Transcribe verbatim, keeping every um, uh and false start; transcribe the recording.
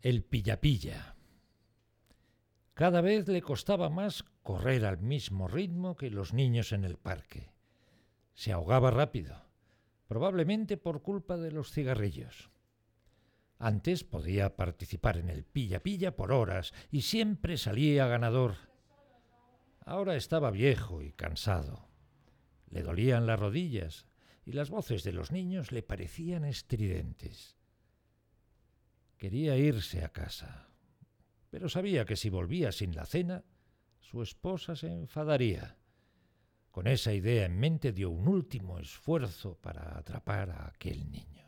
El pilla-pilla. Cada vez le costaba más correr al mismo ritmo que los niños en el parque. Se ahogaba rápido, probablemente por culpa de los cigarrillos. Antes podía participar en el pilla-pilla por horas y siempre salía ganador. Ahora estaba viejo y cansado. Le dolían las rodillas y las voces de los niños le parecían estridentes. Quería irse a casa, pero sabía que si volvía sin la cena, su esposa se enfadaría. Con esa idea en mente dio un último esfuerzo para atrapar a aquel niño.